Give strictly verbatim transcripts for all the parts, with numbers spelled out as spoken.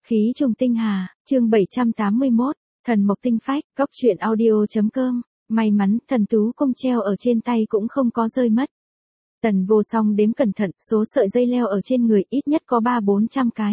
Khí trùng tinh hà, chương bảy trăm tám mươi mốt, thần mộc tinh phách, góc truyện audio.com, may mắn thần tú cung treo ở trên tay cũng không có rơi mất. Tần Vô Song đếm cẩn thận, số sợi dây leo ở trên người ít nhất có ba bốn trăm cái.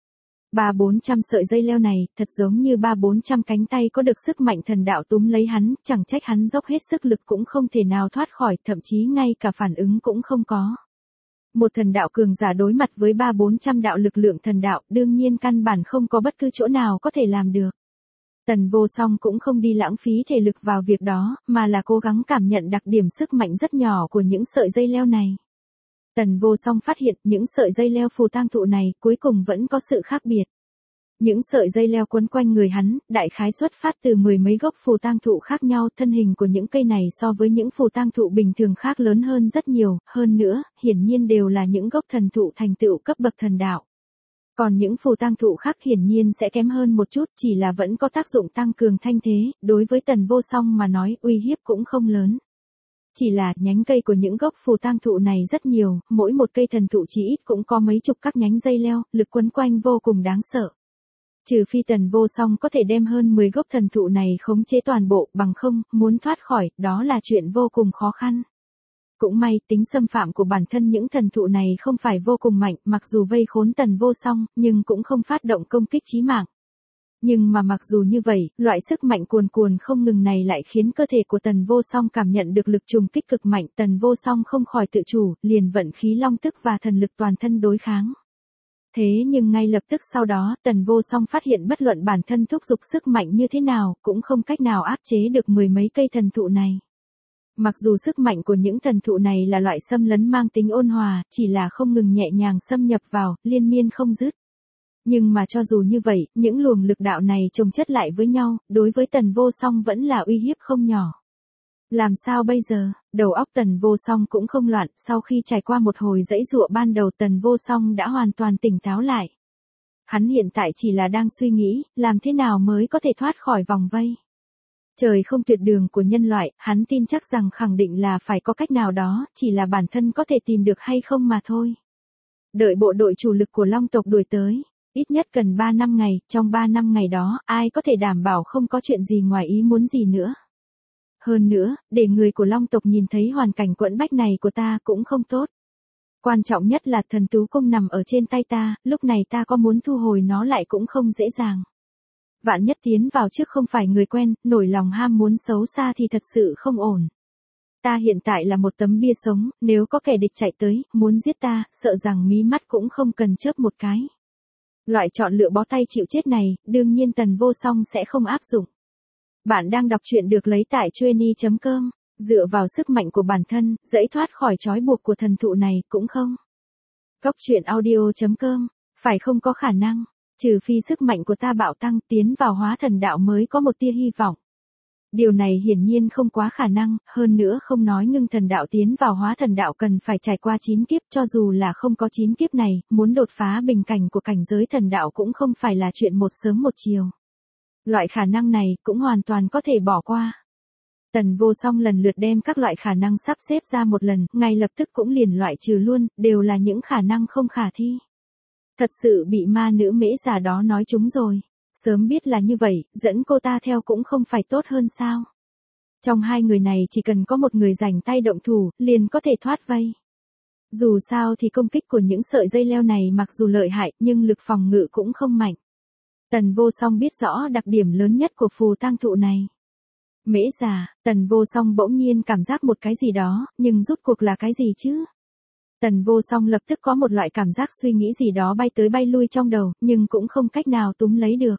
Ba bốn trăm sợi dây leo này, thật giống như ba bốn trăm cánh tay có được sức mạnh thần đạo túm lấy hắn, chẳng trách hắn dốc hết sức lực cũng không thể nào thoát khỏi, thậm chí ngay cả phản ứng cũng không có. Một thần đạo cường giả đối mặt với ba bốn trăm đạo lực lượng thần đạo, đương nhiên căn bản không có bất cứ chỗ nào có thể làm được. Tần Vô Song cũng không đi lãng phí thể lực vào việc đó, mà là cố gắng cảm nhận đặc điểm sức mạnh rất nhỏ của những sợi dây leo này. Tần Vô Song phát hiện những sợi dây leo phù tang thụ này cuối cùng vẫn có sự khác biệt. Những sợi dây leo quấn quanh người hắn, đại khái xuất phát từ mười mấy gốc phù tang thụ khác nhau, thân hình của những cây này so với những phù tang thụ bình thường khác lớn hơn rất nhiều, hơn nữa, hiển nhiên đều là những gốc thần thụ thành tựu cấp bậc thần đạo. Còn những phù tang thụ khác hiển nhiên sẽ kém hơn một chút, chỉ là vẫn có tác dụng tăng cường thanh thế, đối với Tần Vô Song mà nói uy hiếp cũng không lớn. Chỉ là nhánh cây của những gốc phù tang thụ này rất nhiều, mỗi một cây thần thụ chỉ ít cũng có mấy chục các nhánh dây leo, lực quấn quanh vô cùng đáng sợ. Trừ phi Tần Vô Song có thể đem hơn mười gốc thần thụ này khống chế toàn bộ, bằng không, muốn thoát khỏi, đó là chuyện vô cùng khó khăn. Cũng may, tính xâm phạm của bản thân những thần thụ này không phải vô cùng mạnh, mặc dù vây khốn Tần Vô Song, nhưng cũng không phát động công kích chí mạng. Nhưng mà mặc dù như vậy, loại sức mạnh cuồn cuồn không ngừng này lại khiến cơ thể của Tần Vô Song cảm nhận được lực trùng kích cực mạnh, Tần Vô Song không khỏi tự chủ, liền vận khí long tức và thần lực toàn thân đối kháng. Thế nhưng ngay lập tức sau đó, Tần Vô Song phát hiện bất luận bản thân thúc giục sức mạnh như thế nào, cũng không cách nào áp chế được mười mấy cây thần thụ này. Mặc dù sức mạnh của những thần thụ này là loại xâm lấn mang tính ôn hòa, chỉ là không ngừng nhẹ nhàng xâm nhập vào, liên miên không dứt. Nhưng mà cho dù như vậy, những luồng lực đạo này chồng chất lại với nhau, đối với Tần Vô Song vẫn là uy hiếp không nhỏ. Làm sao bây giờ? Đầu óc Tần Vô Song cũng không loạn, sau khi trải qua một hồi giãy giụa ban đầu Tần Vô Song đã hoàn toàn tỉnh táo lại. Hắn hiện tại chỉ là đang suy nghĩ, làm thế nào mới có thể thoát khỏi vòng vây. Trời không tuyệt đường của nhân loại, hắn tin chắc rằng khẳng định là phải có cách nào đó, chỉ là bản thân có thể tìm được hay không mà thôi. Đợi bộ đội chủ lực của Long tộc đuổi tới, ít nhất cần ba năm ngày, trong ba năm ngày đó, ai có thể đảm bảo không có chuyện gì ngoài ý muốn gì nữa. Hơn nữa, để người của Long tộc nhìn thấy hoàn cảnh quẫn bách này của ta cũng không tốt. Quan trọng nhất là thần tú cung nằm ở trên tay ta, lúc này ta có muốn thu hồi nó lại cũng không dễ dàng. Vạn nhất tiến vào trước không phải người quen, nổi lòng ham muốn xấu xa thì thật sự không ổn. Ta hiện tại là một tấm bia sống, nếu có kẻ địch chạy tới, muốn giết ta, sợ rằng mí mắt cũng không cần chớp một cái. Loại chọn lựa bó tay chịu chết này, đương nhiên Tần Vô Song sẽ không áp dụng. Bạn đang đọc truyện được lấy tại chueny chấm com, dựa vào sức mạnh của bản thân, dãy thoát khỏi trói buộc của thần thụ này cũng không. Góc truyện audio.com, phải không có khả năng, trừ phi sức mạnh của ta bạo tăng tiến vào hóa thần đạo mới có một tia hy vọng. Điều này hiển nhiên không quá khả năng, hơn nữa không nói ngưng thần đạo tiến vào hóa thần đạo cần phải trải qua chín kiếp, cho dù là không có chín kiếp này, muốn đột phá bình cảnh của cảnh giới thần đạo cũng không phải là chuyện một sớm một chiều. Loại khả năng này cũng hoàn toàn có thể bỏ qua. Tần Vô Song lần lượt đem các loại khả năng sắp xếp ra một lần, ngay lập tức cũng liền loại trừ luôn, đều là những khả năng không khả thi. Thật sự bị ma nữ Mễ Già đó nói trúng rồi. Sớm biết là như vậy, dẫn cô ta theo cũng không phải tốt hơn sao. Trong hai người này chỉ cần có một người rảnh tay động thủ, liền có thể thoát vây. Dù sao thì công kích của những sợi dây leo này mặc dù lợi hại, nhưng lực phòng ngự cũng không mạnh. Tần Vô Song biết rõ đặc điểm lớn nhất của phù tang thụ này. Mễ Già, Tần Vô Song bỗng nhiên cảm giác một cái gì đó, nhưng rút cuộc là cái gì chứ? Tần Vô Song lập tức có một loại cảm giác suy nghĩ gì đó bay tới bay lui trong đầu, nhưng cũng không cách nào túm lấy được.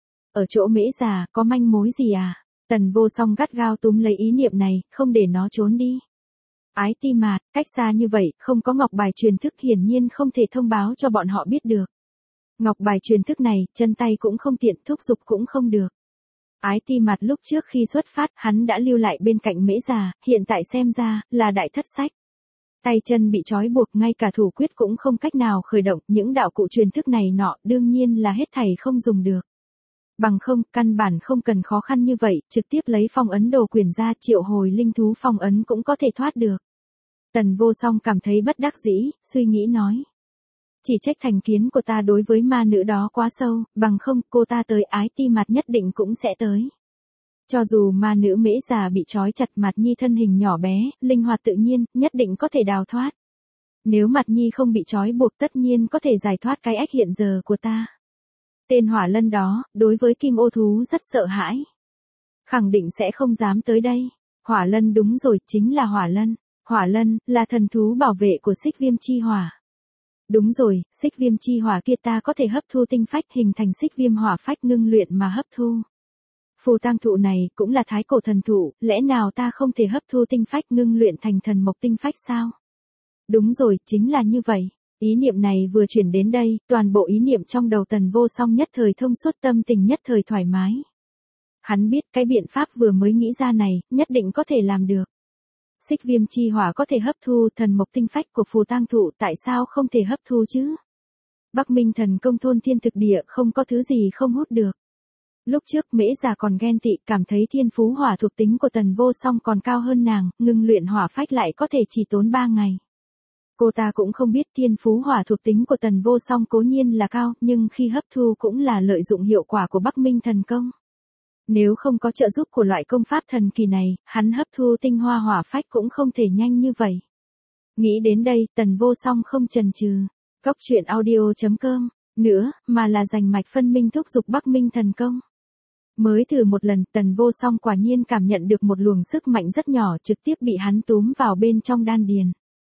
Ở chỗ Mễ Già, có manh mối gì à? Tần Vô Song gắt gao túm lấy ý niệm này, không để nó trốn đi. Ái Ti Mạt, cách xa như vậy, không có ngọc bài truyền thức hiển nhiên không thể thông báo cho bọn họ biết được. Ngọc bài truyền thức này, chân tay cũng không tiện, thúc giục cũng không được. Ái Ti Mạt lúc trước khi xuất phát, hắn đã lưu lại bên cạnh Mễ Già, hiện tại xem ra, là đại thất sách. Tay chân bị trói buộc, ngay cả thủ quyết cũng không cách nào khởi động, những đạo cụ truyền thức này nọ, đương nhiên là hết thảy không dùng được. Bằng không, căn bản không cần khó khăn như vậy, trực tiếp lấy phong ấn đồ quyển ra, triệu hồi linh thú phong ấn cũng có thể thoát được. Tần Vô Song cảm thấy bất đắc dĩ, suy nghĩ nói. Chỉ trách thành kiến của ta đối với ma nữ đó quá sâu, bằng không cô ta tới ái ti mặt nhất định cũng sẽ tới. Cho dù ma nữ mễ già bị trói chặt, Mặt Nhi thân hình nhỏ bé, linh hoạt tự nhiên, nhất định có thể đào thoát. Nếu Mặt Nhi không bị trói buộc tất nhiên có thể giải thoát cái ách hiện giờ của ta. Tên hỏa lân đó, đối với kim ô thú rất sợ hãi. Khẳng định sẽ không dám tới đây. Hỏa lân, đúng rồi, chính là hỏa lân. Hỏa lân, là thần thú bảo vệ của xích viêm chi hỏa. Đúng rồi, xích viêm chi hỏa kia ta có thể hấp thu tinh phách hình thành xích viêm hỏa phách ngưng luyện mà hấp thu. Phù tang thụ này cũng là thái cổ thần thụ, lẽ nào ta không thể hấp thu tinh phách ngưng luyện thành thần mộc tinh phách sao? Đúng rồi, chính là như vậy. Ý niệm này vừa chuyển đến đây, toàn bộ ý niệm trong đầu Tần Vô Song nhất thời thông suốt, tâm tình nhất thời thoải mái. Hắn biết cái biện pháp vừa mới nghĩ ra này, nhất định có thể làm được. Xích viêm chi hỏa có thể hấp thu thần mộc tinh phách của phù tang thụ, tại sao không thể hấp thu chứ? Bắc Minh thần công thôn thiên thực địa, không có thứ gì không hút được. Lúc trước Mễ già còn ghen tị, cảm thấy thiên phú hỏa thuộc tính của Tần Vô Song còn cao hơn nàng, ngưng luyện hỏa phách lại có thể chỉ tốn ba ngày. Cô ta cũng không biết thiên phú hỏa thuộc tính của Tần Vô Song cố nhiên là cao, nhưng khi hấp thu cũng là lợi dụng hiệu quả của Bắc Minh thần công. Nếu không có trợ giúp của loại công pháp thần kỳ này, hắn hấp thu tinh hoa hỏa phách cũng không thể nhanh như vậy. Nghĩ đến đây, Tần Vô Song không chần chừ. Góc truyện audio chấm com nữa, mà là dành mạch phân minh thúc giục Bắc Minh thần công. Mới thử một lần, Tần Vô Song quả nhiên cảm nhận được một luồng sức mạnh rất nhỏ trực tiếp bị hắn túm vào bên trong đan điền.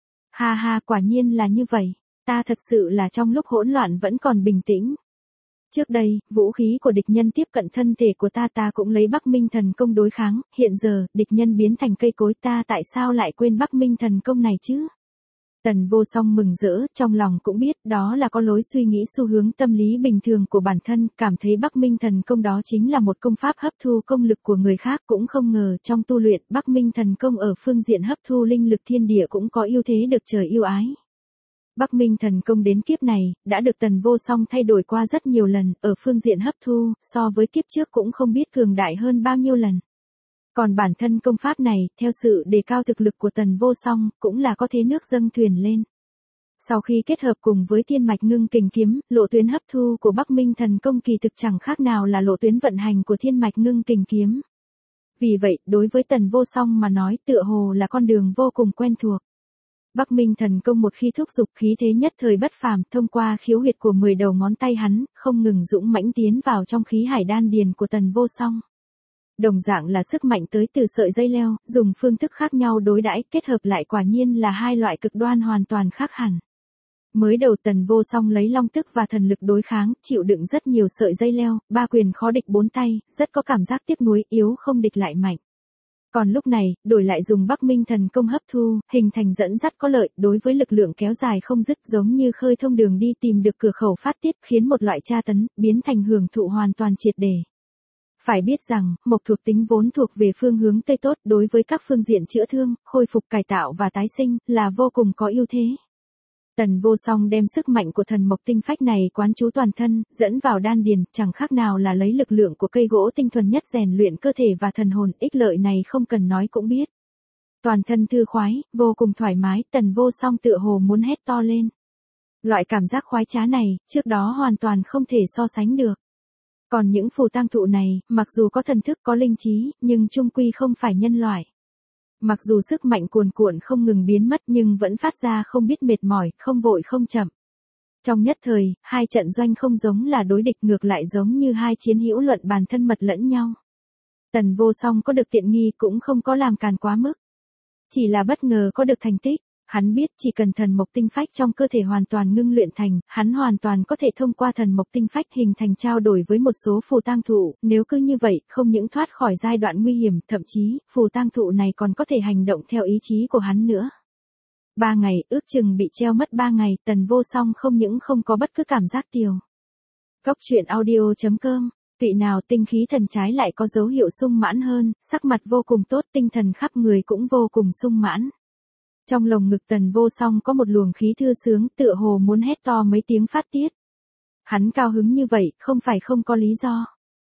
Ha ha, quả nhiên là như vậy, ta thật sự là trong lúc hỗn loạn vẫn còn bình tĩnh. Trước đây, vũ khí của địch nhân tiếp cận thân thể của ta ta cũng lấy Bắc Minh thần công đối kháng, hiện giờ, địch nhân biến thành cây cối ta tại sao lại quên Bắc Minh thần công này chứ? Tần Vô Song mừng rỡ, trong lòng cũng biết đó là có lối suy nghĩ xu hướng tâm lý bình thường của bản thân, cảm thấy Bắc Minh thần công đó chính là một công pháp hấp thu công lực của người khác, cũng không ngờ trong tu luyện Bắc Minh thần công ở phương diện hấp thu linh lực thiên địa cũng có ưu thế được trời yêu ái. Bắc Minh thần công đến kiếp này, đã được Tần Vô Song thay đổi qua rất nhiều lần, ở phương diện hấp thu, so với kiếp trước cũng không biết cường đại hơn bao nhiêu lần. Còn bản thân công pháp này, theo sự đề cao thực lực của Tần Vô Song, cũng là có thế nước dâng thuyền lên. Sau khi kết hợp cùng với thiên mạch ngưng kình kiếm, lộ tuyến hấp thu của Bắc Minh thần công kỳ thực chẳng khác nào là lộ tuyến vận hành của thiên mạch ngưng kình kiếm. Vì vậy, đối với Tần Vô Song mà nói tựa hồ là con đường vô cùng quen thuộc. Bắc Minh thần công một khi thúc giục khí thế nhất thời bất phàm, thông qua khiếu huyệt của mười đầu ngón tay hắn, không ngừng dũng mãnh tiến vào trong khí hải đan điền của Tần Vô Song. Đồng dạng là sức mạnh tới từ sợi dây leo, dùng phương thức khác nhau đối đãi, kết hợp lại quả nhiên là hai loại cực đoan hoàn toàn khác hẳn. Mới đầu Tần Vô Song lấy long tức và thần lực đối kháng, chịu đựng rất nhiều sợi dây leo, ba quyền khó địch bốn tay, rất có cảm giác tiếc nuối, yếu không địch lại mạnh. Còn lúc này, đổi lại dùng Bắc Minh thần công hấp thu, hình thành dẫn dắt có lợi, đối với lực lượng kéo dài không dứt, giống như khơi thông đường đi tìm được cửa khẩu phát tiết, khiến một loại tra tấn, biến thành hưởng thụ hoàn toàn triệt để. Phải biết rằng, mộc thuộc tính vốn thuộc về phương hướng tây tốt, đối với các phương diện chữa thương, khôi phục cải tạo và tái sinh, là vô cùng có ưu thế. Tần Vô Song đem sức mạnh của thần mộc tinh phách này quán trú toàn thân, dẫn vào đan điền, chẳng khác nào là lấy lực lượng của cây gỗ tinh thuần nhất rèn luyện cơ thể và thần hồn, ích lợi này không cần nói cũng biết. Toàn thân thư khoái, vô cùng thoải mái, Tần Vô Song tựa hồ muốn hét to lên. Loại cảm giác khoái trá này, trước đó hoàn toàn không thể so sánh được. Còn những phù tang thụ này, mặc dù có thần thức có linh trí, nhưng chung quy không phải nhân loại. Mặc dù sức mạnh cuồn cuộn không ngừng biến mất nhưng vẫn phát ra không biết mệt mỏi, không vội không chậm. Trong nhất thời, hai trận doanh không giống là đối địch, ngược lại giống như hai chiến hữu luận bàn thân mật lẫn nhau. Tần Vô Song có được tiện nghi cũng không có làm càn quá mức. Chỉ là bất ngờ có được thành tích. Hắn biết chỉ cần thần mộc tinh phách trong cơ thể hoàn toàn ngưng luyện thành, hắn hoàn toàn có thể thông qua thần mộc tinh phách hình thành trao đổi với một số phù tang thụ, nếu cứ như vậy, không những thoát khỏi giai đoạn nguy hiểm, thậm chí, phù tang thụ này còn có thể hành động theo ý chí của hắn nữa. Ba ngày, ước chừng bị treo mất ba ngày, Tần Vô Song không những không có bất cứ cảm giác tiều. Góc truyện audio chấm com Vị nào tinh khí thần trái lại có dấu hiệu sung mãn hơn, sắc mặt vô cùng tốt, tinh thần khắp người cũng vô cùng sung mãn. Trong lồng ngực Tần Vô Song có một luồng khí thư sướng, tựa hồ muốn hét to mấy tiếng phát tiết. Hắn cao hứng như vậy, không phải không có lý do.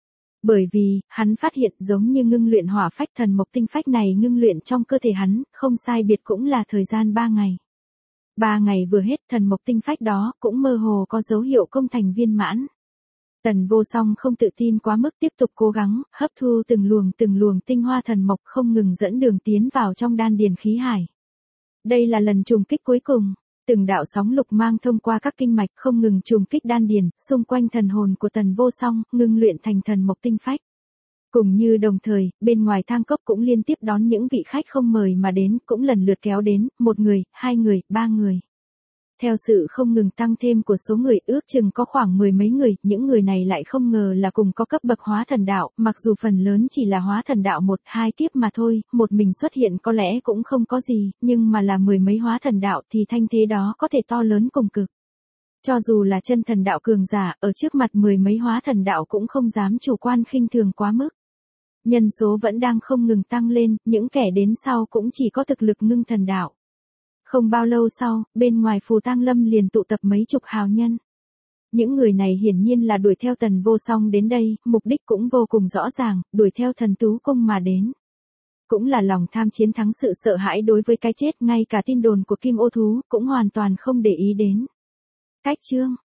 Bởi vì, hắn phát hiện giống như ngưng luyện hỏa phách thần mộc tinh phách này ngưng luyện trong cơ thể hắn, không sai biệt cũng là thời gian ba ngày. Ba ngày vừa hết, thần mộc tinh phách đó cũng mơ hồ có dấu hiệu công thành viên mãn. Tần Vô Song không tự tin quá mức, tiếp tục cố gắng, hấp thu từng luồng từng luồng tinh hoa thần mộc, không ngừng dẫn đường tiến vào trong đan điền khí hải. Đây là lần trùng kích cuối cùng, từng đạo sóng lục mang thông qua các kinh mạch không ngừng trùng kích đan điền, xung quanh thần hồn của Tần Vô Song, ngưng luyện thành thần mộc tinh phách. Cùng như đồng thời, bên ngoài thang cốc cũng liên tiếp đón những vị khách không mời mà đến, cũng lần lượt kéo đến, một người, hai người, ba người. Theo sự không ngừng tăng thêm của số người, ước chừng có khoảng mười mấy người, những người này lại không ngờ là cùng có cấp bậc hóa thần đạo, mặc dù phần lớn chỉ là hóa thần đạo một, hai kiếp mà thôi, một mình xuất hiện có lẽ cũng không có gì, nhưng mà là mười mấy hóa thần đạo thì thanh thế đó có thể to lớn cùng cực. Cho dù là chân thần đạo cường giả, ở trước mặt mười mấy hóa thần đạo cũng không dám chủ quan khinh thường quá mức. Nhân số vẫn đang không ngừng tăng lên, những kẻ đến sau cũng chỉ có thực lực ngưng thần đạo. Không bao lâu sau, bên ngoài Phù Tang Lâm liền tụ tập mấy chục hào nhân. Những người này hiển nhiên là đuổi theo Tần Vô Song đến đây, mục đích cũng vô cùng rõ ràng, đuổi theo thần tú cung mà đến. Cũng là lòng tham chiến thắng sự sợ hãi đối với cái chết, ngay cả tin đồn của Kim Ô Thú cũng hoàn toàn không để ý đến. Cách chương